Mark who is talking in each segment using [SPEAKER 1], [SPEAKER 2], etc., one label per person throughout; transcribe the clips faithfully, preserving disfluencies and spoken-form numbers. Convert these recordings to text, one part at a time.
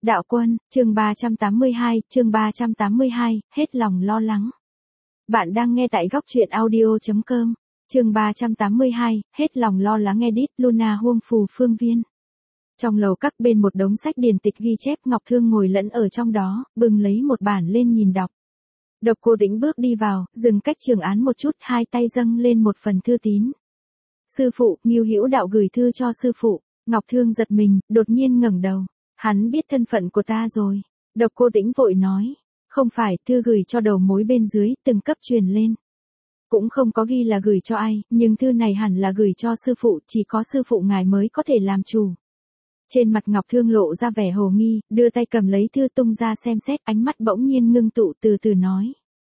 [SPEAKER 1] Đạo Quân, chương ba trăm tám mươi hai, chương ba trăm tám mươi hai, hết lòng lo lắng. Bạn đang nghe tại góc truyện audio chấm com, chương ba trăm tám mươi hai, hết lòng lo lắng edit Luna Huông Phù Phương Viên. Trong lầu các bên một đống sách điển tịch ghi chép, Ngọc Thương ngồi lẫn ở trong đó, bưng lấy một bản lên nhìn đọc. Độc Cô Tĩnh bước đi vào, dừng cách Trường Án một chút, hai tay dâng lên một phần thư tín. Sư phụ, Ngưu Hữu Đạo gửi thư cho sư phụ. Ngọc Thương giật mình, đột nhiên ngẩng đầu. Hắn biết thân phận của ta rồi. Độc Cô Tĩnh vội nói. Không phải, thư gửi cho đầu mối bên dưới, từng cấp truyền lên. Cũng không có ghi là gửi cho ai, nhưng thư này hẳn là gửi cho sư phụ, chỉ có sư phụ ngài mới có thể làm chủ. Trên mặt Ngọc Thương lộ ra vẻ hồ nghi, đưa tay cầm lấy thư tung ra xem xét, ánh mắt bỗng nhiên ngưng tụ, từ từ nói.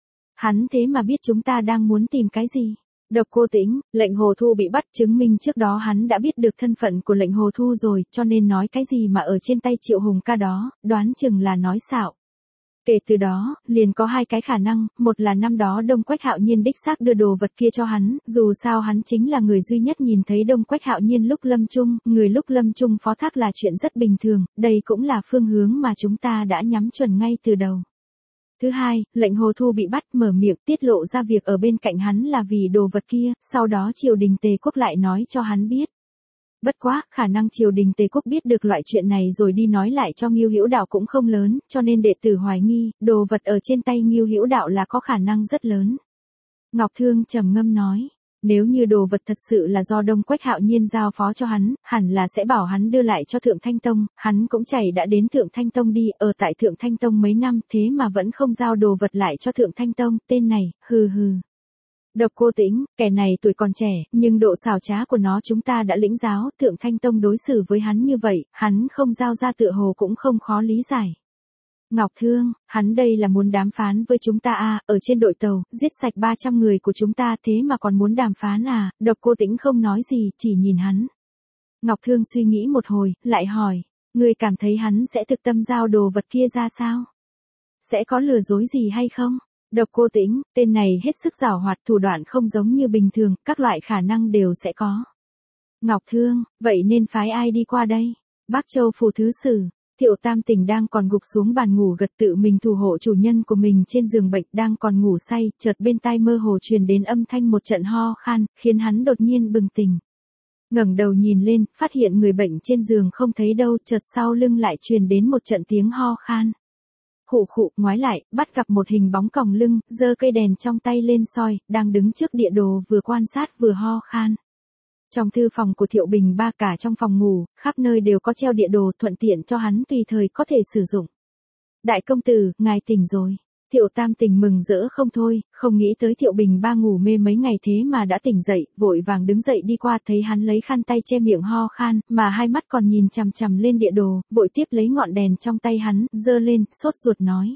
[SPEAKER 1] Hắn thế mà biết chúng ta đang muốn tìm cái gì? Độc Cô Tĩnh, Lệnh Hồ Thu bị bắt, chứng minh trước đó hắn đã biết được thân phận của Lệnh Hồ Thu rồi, cho nên nói cái gì mà ở trên tay Triệu Hùng ca đó, đoán chừng là nói xạo. Kể từ đó, liền có hai cái khả năng, một là năm đó Đông Quách Hạo Nhiên đích xác đưa đồ vật kia cho hắn, dù sao hắn chính là người duy nhất nhìn thấy Đông Quách Hạo Nhiên lúc lâm chung, người lúc lâm chung phó thác là chuyện rất bình thường, đây cũng là phương hướng mà chúng ta đã nhắm chuẩn ngay từ đầu. Thứ hai, Lệnh Hồ Thu bị bắt, mở miệng tiết lộ ra việc ở bên cạnh hắn là vì đồ vật kia, sau đó triều đình Tề Quốc lại nói cho hắn biết. Bất quá, khả năng triều đình Tề Quốc biết được loại chuyện này rồi đi nói lại cho Ngưu Hữu Đạo cũng không lớn, cho nên đệ tử hoài nghi, đồ vật ở trên tay Ngưu Hữu Đạo là có khả năng rất lớn. Ngọc Thương trầm ngâm nói. Nếu như đồ vật thật sự là do Đông Quách Hạo Nhiên giao phó cho hắn, hẳn là sẽ bảo hắn đưa lại cho Thượng Thanh Tông, hắn cũng chảy đã đến Thượng Thanh Tông đi, ở tại Thượng Thanh Tông mấy năm thế mà vẫn không giao đồ vật lại cho Thượng Thanh Tông, tên này, hừ hừ. Độc Cô Tĩnh, kẻ này tuổi còn trẻ, nhưng độ xảo trá của nó chúng ta đã lĩnh giáo, Thượng Thanh Tông đối xử với hắn như vậy, hắn không giao ra tựa hồ cũng không khó lý giải. Ngọc Thương, hắn đây là muốn đàm phán với chúng ta à, ở trên đội tàu, giết sạch ba trăm người của chúng ta thế mà còn muốn đàm phán à, Độc Cô Tĩnh không nói gì, chỉ nhìn hắn. Ngọc Thương suy nghĩ một hồi, lại hỏi, ngươi cảm thấy hắn sẽ thực tâm giao đồ vật kia ra sao? Sẽ có lừa dối gì hay không? Độc Cô Tĩnh, tên này hết sức giảo hoạt, thủ đoạn không giống như bình thường, các loại khả năng đều sẽ có. Ngọc Thương, vậy nên phái ai đi qua đây? Bắc Châu Phủ Thứ Sử. Thiệu Tam Tình đang còn gục xuống bàn ngủ gật tự mình thủ hộ chủ nhân của mình trên giường bệnh, đang còn ngủ say, chợt bên tai mơ hồ truyền đến âm thanh một trận ho khan, khiến hắn đột nhiên bừng tỉnh. Ngẩng đầu nhìn lên, phát hiện người bệnh trên giường không thấy đâu, chợt sau lưng lại truyền đến một trận tiếng ho khan. Khụ khụ, ngoái lại, bắt gặp một hình bóng còng lưng, giơ cây đèn trong tay lên soi, đang đứng trước địa đồ vừa quan sát vừa ho khan. Trong thư phòng của Thiệu Bình Ba, cả trong phòng ngủ, khắp nơi đều có treo địa đồ, thuận tiện cho hắn tùy thời có thể sử dụng. Đại công tử, ngài tỉnh rồi. Thiệu Tam Tình mừng rỡ không thôi, không nghĩ tới Thiệu Bình Ba ngủ mê mấy ngày thế mà đã tỉnh dậy, vội vàng đứng dậy đi qua, thấy hắn lấy khăn tay che miệng ho khan, mà hai mắt còn nhìn chằm chằm lên địa đồ, vội tiếp lấy ngọn đèn trong tay hắn, giơ lên, sốt ruột nói.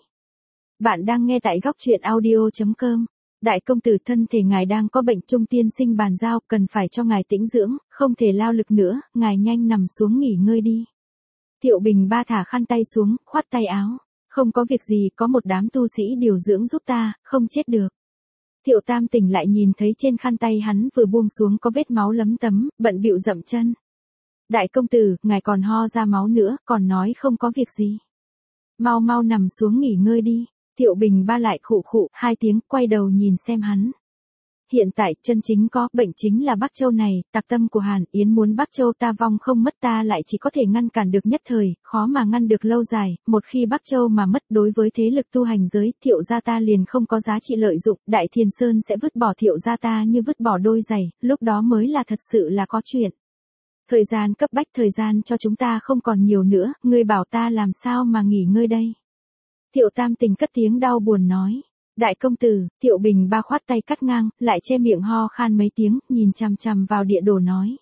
[SPEAKER 1] Bạn đang nghe tại góc truyện audio chấm com. Đại công tử, thân thể ngài đang có bệnh, Trung tiên sinh bàn giao, cần phải cho ngài tĩnh dưỡng, không thể lao lực nữa, ngài nhanh nằm xuống nghỉ ngơi đi. Thiệu Bình Ba thả khăn tay xuống, khoát tay áo. Không có việc gì, có một đám tu sĩ điều dưỡng giúp ta, không chết được. Thiệu Tam Tình lại nhìn thấy trên khăn tay hắn vừa buông xuống có vết máu lấm tấm, bận bịu dậm chân. Đại công tử, ngài còn ho ra máu nữa, còn nói không có việc gì. Mau mau nằm xuống nghỉ ngơi đi. Thiệu Bình Ba lại khụ khụ hai tiếng, quay đầu nhìn xem hắn. Hiện tại, chân chính có bệnh chính là Bắc Châu này, tặc tâm của Hàn Yến muốn Bắc Châu ta vong không mất, ta lại chỉ có thể ngăn cản được nhất thời, khó mà ngăn được lâu dài, một khi Bắc Châu mà mất, đối với thế lực tu hành giới, Thiệu gia ta liền không có giá trị lợi dụng, Đại Thiền Sơn sẽ vứt bỏ Thiệu gia ta như vứt bỏ đôi giày, lúc đó mới là thật sự là có chuyện. Thời gian cấp bách, thời gian cho chúng ta không còn nhiều nữa, ngươi bảo ta làm sao mà nghỉ ngơi đây? Thiệu Tam Tình cất tiếng đau buồn nói. Đại công tử, Thiệu Bình Ba khoát tay cắt ngang, lại che miệng ho khan mấy tiếng, nhìn chằm chằm vào địa đồ nói.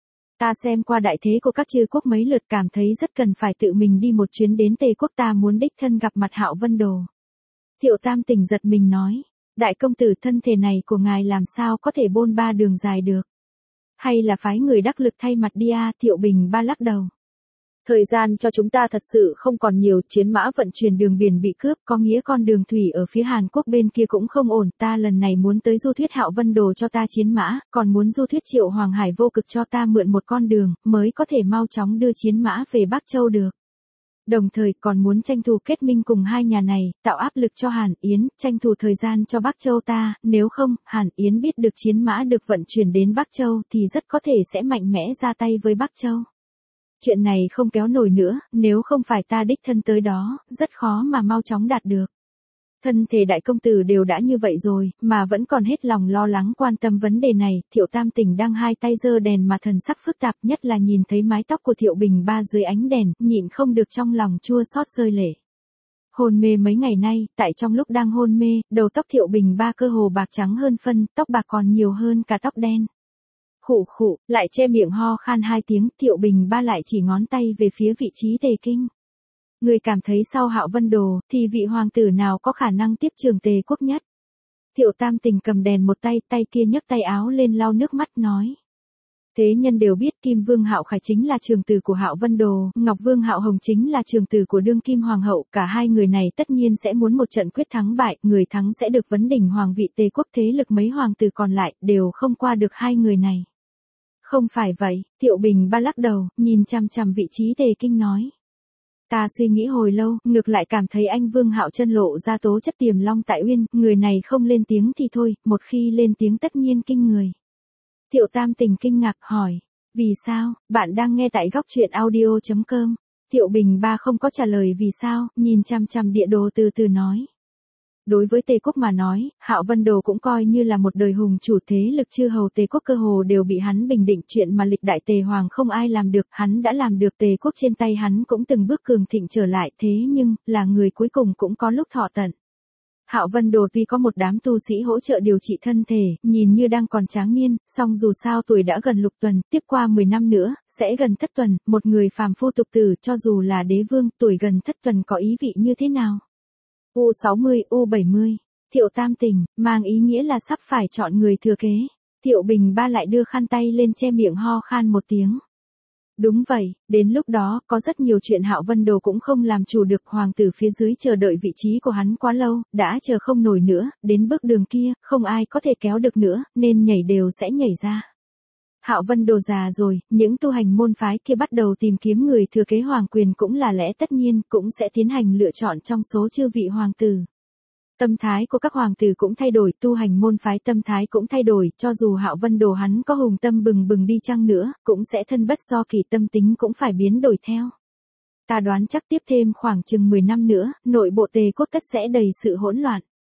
[SPEAKER 1] Ta xem qua đại thế của các chư quốc mấy lượt, cảm thấy rất cần phải tự mình đi một chuyến đến Tề Quốc, ta muốn đích thân gặp mặt Hạo Vân Đồ. Thiệu Tam Tình giật mình nói. Đại công tử, thân thể này của ngài làm sao có thể bôn ba đường dài được? Hay là phái người đắc lực thay mặt đi à? Thiệu Bình Ba lắc đầu. Thời gian cho chúng ta thật sự không còn nhiều, chiến mã vận chuyển đường biển bị cướp, có nghĩa con đường thủy ở phía Hàn Quốc bên kia cũng không ổn, ta lần này muốn tới du thuyết Hạo Vân Đồ cho ta chiến mã, còn muốn du thuyết Triệu Hoàng Hải Vô Cực cho ta mượn một con đường, mới có thể mau chóng đưa chiến mã về Bắc Châu được. Đồng thời còn muốn tranh thủ kết minh cùng hai nhà này, tạo áp lực cho Hàn Yến, tranh thủ thời gian cho Bắc Châu ta, nếu không, Hàn Yến biết được chiến mã được vận chuyển đến Bắc Châu thì rất có thể sẽ mạnh mẽ ra tay với Bắc Châu. Chuyện này không kéo nổi nữa, nếu không phải ta đích thân tới đó, rất khó mà mau chóng đạt được. Thân thể đại công tử đều đã như vậy rồi, mà vẫn còn hết lòng lo lắng quan tâm vấn đề này, Thiệu Tam Tỉnh đang hai tay giơ đèn mà thần sắc phức tạp, nhất là nhìn thấy mái tóc của Thiệu Bình Ba dưới ánh đèn, nhịn không được trong lòng chua xót rơi lệ. Hôn mê mấy ngày nay, tại trong lúc đang hôn mê, đầu tóc Thiệu Bình Ba cơ hồ bạc trắng hơn phân, tóc bạc còn nhiều hơn cả tóc đen. Khụ khụ, lại che miệng ho khan hai tiếng, Thiệu Bình Ba lại chỉ ngón tay về phía vị trí Tề Kinh. Người cảm thấy sau Hạo Vân Đồ, thì vị hoàng tử nào có khả năng tiếp trường Tề quốc nhất? Thiệu Tam Tình cầm đèn một tay, tay kia nhấc tay áo lên lau nước mắt nói. Thế nhân đều biết Kim Vương Hạo Khải chính là trường tử của Hạo Vân Đồ, Ngọc Vương Hạo Hồng chính là trường tử của đương kim hoàng hậu, cả hai người này tất nhiên sẽ muốn một trận quyết thắng bại, người thắng sẽ được vấn đỉnh hoàng vị Tề quốc, thế lực mấy hoàng tử còn lại đều không qua được hai người này. Không phải vậy, Thiệu Bình Ba lắc đầu, nhìn chằm chằm vị trí Tề Kinh nói. Ta suy nghĩ hồi lâu, ngược lại cảm thấy anh Vương Hạo chân lộ ra tố chất tiềm long tại uyên, người này không lên tiếng thì thôi, một khi lên tiếng tất nhiên kinh người. Thiệu Tam Tình kinh ngạc hỏi, vì sao, bạn đang nghe tại góc truyện audio chấm com. Thiệu Bình Ba không có trả lời vì sao, nhìn chằm chằm địa đồ từ từ nói. Đối với Tề quốc mà nói, Hạo Vân Đồ cũng coi như là một đời hùng chủ, thế lực chư hầu Tề quốc cơ hồ đều bị hắn bình định, chuyện mà lịch đại Tề hoàng không ai làm được, hắn đã làm được, Tề quốc trên tay hắn cũng từng bước cường thịnh trở lại, thế nhưng, là người cuối cùng cũng có lúc thọ tận. Hạo Vân Đồ tuy có một đám tu sĩ hỗ trợ điều trị thân thể, nhìn như đang còn tráng niên, song dù sao tuổi đã gần lục tuần, tiếp qua mười năm nữa, sẽ gần thất tuần, một người phàm phu tục tử, cho dù là đế vương, tuổi gần thất tuần có ý vị như thế nào? U sáu mươi, U bảy mươi, Thiệu Tam Tình, mang ý nghĩa là sắp phải chọn người thừa kế. Thiệu Bình Ba lại đưa khăn tay lên che miệng ho khan một tiếng. Đúng vậy, đến lúc đó, có rất nhiều chuyện Hạo Vân Đồ cũng không làm chủ được, hoàng tử phía dưới chờ đợi vị trí của hắn quá lâu, đã chờ không nổi nữa, đến bước đường kia, không ai có thể kéo được nữa, nên nhảy đều sẽ nhảy ra. Hạo Vân Đồ già rồi, những tu hành môn phái kia bắt đầu tìm kiếm người thừa kế hoàng quyền cũng là lẽ tất nhiên, cũng sẽ tiến hành lựa chọn trong số chư vị hoàng tử. Tâm thái của các hoàng tử cũng thay đổi, tu hành môn phái tâm thái cũng thay đổi, cho dù Hạo Vân Đồ hắn có hùng tâm bừng bừng đi chăng nữa, cũng sẽ thân bất do kỳ, tâm tính cũng phải biến đổi theo. Ta đoán chắc tiếp thêm khoảng chừng mười năm nữa, nội bộ Tề quốc tất sẽ đầy sự hỗn loạn.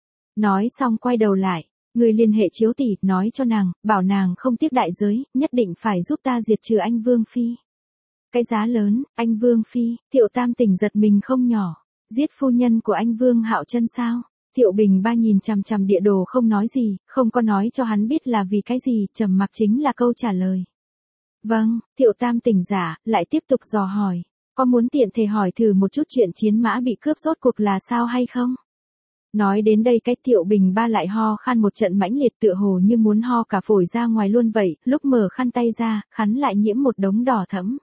[SPEAKER 1] Nói xong quay đầu lại. Người liên hệ Chiếu tỷ, nói cho nàng, bảo nàng không tiếc đại giới, nhất định phải giúp ta diệt trừ anh Vương Phi. Cái giá lớn, anh Vương Phi, Thiệu Tam Tình giật mình không nhỏ. Giết phu nhân của anh Vương Hạo chân sao? Thiệu Bình Ba nhìn chằm chằm địa đồ không nói gì, không có nói cho hắn biết là vì cái gì, trầm mặc chính là câu trả lời. Vâng, Thiệu Tam Tình giả, lại tiếp tục dò hỏi. Có muốn tiện thể hỏi thử một chút chuyện chiến mã bị cướp rốt cuộc là sao hay không? Nói đến đây cách Thiệu Bình Ba lại ho khan một trận mãnh liệt, tựa hồ như muốn ho cả phổi ra ngoài luôn vậy, lúc mở khăn tay ra, khắn lại nhiễm một đống đỏ thẫm.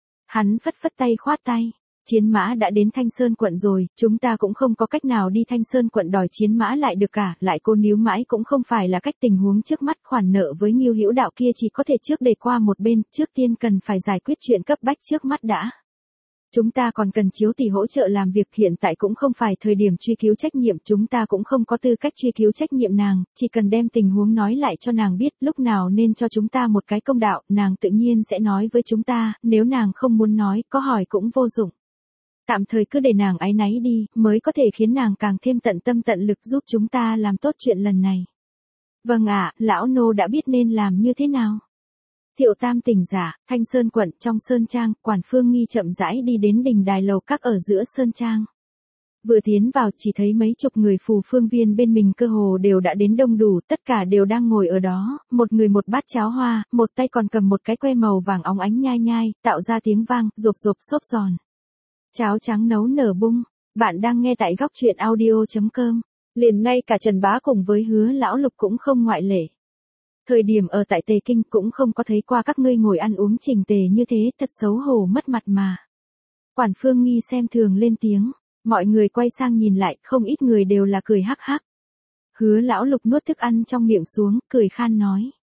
[SPEAKER 1] Hắn phất phất tay khoát tay, chiến mã đã đến Thanh Sơn quận rồi, chúng ta cũng không có cách nào đi Thanh Sơn quận đòi chiến mã lại được cả, lại cô níu mãi cũng không phải là cách, tình huống trước mắt khoản nợ với Ngưu Hữu Đạo kia chỉ có thể trước để qua một bên, trước tiên cần phải giải quyết chuyện cấp bách trước mắt đã. Chúng ta còn cần Chiếu tỷ hỗ trợ làm việc, hiện tại cũng không phải thời điểm truy cứu trách nhiệm, chúng ta cũng không có tư cách truy cứu trách nhiệm nàng, chỉ cần đem tình huống nói lại cho nàng biết, lúc nào nên cho chúng ta một cái công đạo, nàng tự nhiên sẽ nói với chúng ta, nếu nàng không muốn nói, có hỏi cũng vô dụng. Tạm thời cứ để nàng áy náy đi, mới có thể khiến nàng càng thêm tận tâm tận lực giúp chúng ta làm tốt chuyện lần này. Vâng ạ, lão nô đã biết nên làm như thế nào. Thiệu Tam Tình giả, Thanh Sơn quận, trong Sơn Trang, Quản Phương Nghi chậm rãi đi đến đình đài lầu các ở giữa Sơn Trang. Vừa tiến vào chỉ thấy mấy chục người phù phương viên bên mình cơ hồ đều đã đến đông đủ, tất cả đều đang ngồi ở đó, một người một bát cháo hoa, một tay còn cầm một cái que màu vàng óng ánh nhai nhai, tạo ra tiếng vang, rộp rộp xốp giòn. Cháo trắng nấu nở bung, bạn đang nghe tại góc truyện audio chấm com, liền ngay cả Trần Bá cùng với Hứa Lão Lục cũng không ngoại lệ. Thời điểm ở tại Tề Kinh cũng không có thấy qua các ngươi ngồi ăn uống chỉnh tề như thế, thật xấu hổ mất mặt mà. Quản Phương Nghi xem thường lên tiếng, mọi người quay sang nhìn lại, không ít người đều là cười hắc hắc. Hứa Lão Lục nuốt thức ăn trong miệng xuống, cười khan nói.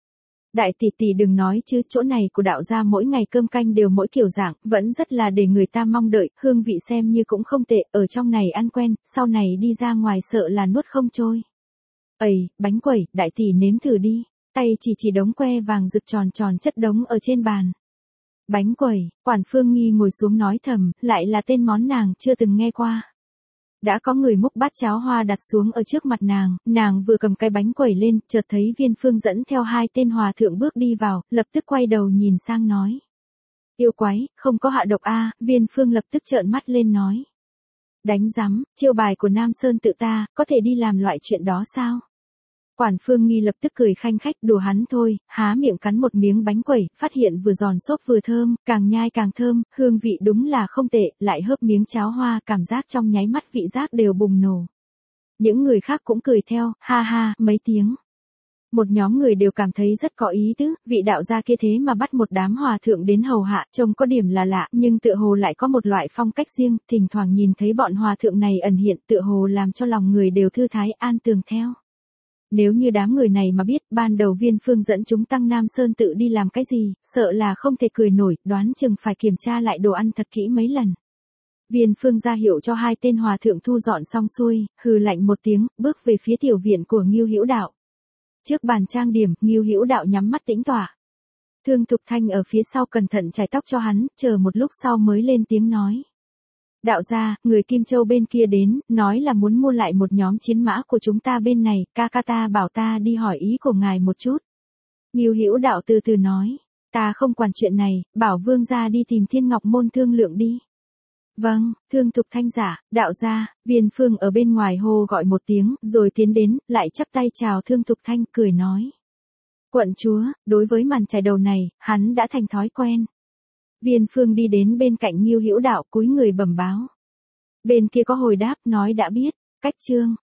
[SPEAKER 1] Đại tỷ tỷ đừng nói chứ, chỗ này của đạo gia mỗi ngày cơm canh đều mỗi kiểu dạng, vẫn rất là để người ta mong đợi, hương vị xem như cũng không tệ, ở trong này ăn quen, sau này đi ra ngoài sợ là nuốt không trôi. Ầy, bánh quẩy, đại tỷ nếm thử đi, tay chỉ chỉ đống que vàng rực tròn tròn chất đống ở trên bàn. Bánh quẩy, Quản Phương Nghi ngồi xuống nói thầm, lại là tên món nàng chưa từng nghe qua. Đã có người múc bát cháo hoa đặt xuống ở trước mặt nàng, nàng vừa cầm cái bánh quẩy lên, chợt thấy Viên Phương dẫn theo hai tên hòa thượng bước đi vào, lập tức quay đầu nhìn sang nói. Yêu quái, không có hạ độc a. Viên Phương lập tức trợn mắt lên nói. Đánh rắm, chiêu bài của Nam Sơn tự ta, có thể đi làm loại chuyện đó sao? Quản Phương Nghi lập tức cười khanh khách, đùa hắn thôi, há miệng cắn một miếng bánh quẩy, phát hiện vừa giòn xốp vừa thơm, càng nhai càng thơm, hương vị đúng là không tệ, lại hớp miếng cháo hoa, cảm giác trong nháy mắt vị giác đều bùng nổ. Những người khác cũng cười theo, ha ha, mấy tiếng. Một nhóm người đều cảm thấy rất có ý tứ, vị đạo gia kia thế mà bắt một đám hòa thượng đến hầu hạ, trông có điểm là lạ, nhưng tựa hồ lại có một loại phong cách riêng, thỉnh thoảng nhìn thấy bọn hòa thượng này ẩn hiện, tựa hồ làm cho lòng người đều thư thái an tường theo. Nếu như đám người này mà biết ban đầu Viên Phương dẫn chúng tăng Nam Sơn tự đi làm cái gì, sợ là không thể cười nổi, đoán chừng phải kiểm tra lại đồ ăn thật kỹ mấy lần. Viên Phương ra hiệu cho hai tên hòa thượng thu dọn xong xuôi, hừ lạnh một tiếng, bước về phía tiểu viện của Ngưu Hữu Đạo. Trước bàn trang điểm, Ngưu Hữu Đạo nhắm mắt tĩnh tọa. Thương Thục Thanh ở phía sau cẩn thận chải tóc cho hắn, chờ một lúc sau mới lên tiếng nói. Đạo gia, người Kim Châu bên kia đến, nói là muốn mua lại một nhóm chiến mã của chúng ta bên này, ca ca ta bảo ta đi hỏi ý của ngài một chút. Ngưu Hữu Đạo từ từ nói, ta không quản chuyện này, bảo vương gia đi tìm Thiên Ngọc Môn thương lượng đi. Vâng, Thương Thục Thanh giả, đạo gia, Viên Phương ở bên ngoài hô gọi một tiếng, rồi tiến đến, lại chắp tay chào Thương Thục Thanh, cười nói. Quận chúa, đối với màn chải đầu này, hắn đã thành thói quen. Viên Phương đi đến bên cạnh Ngưu Hữu Đạo cúi người bẩm báo. Bên kia có hồi đáp, nói đã biết, cách chương.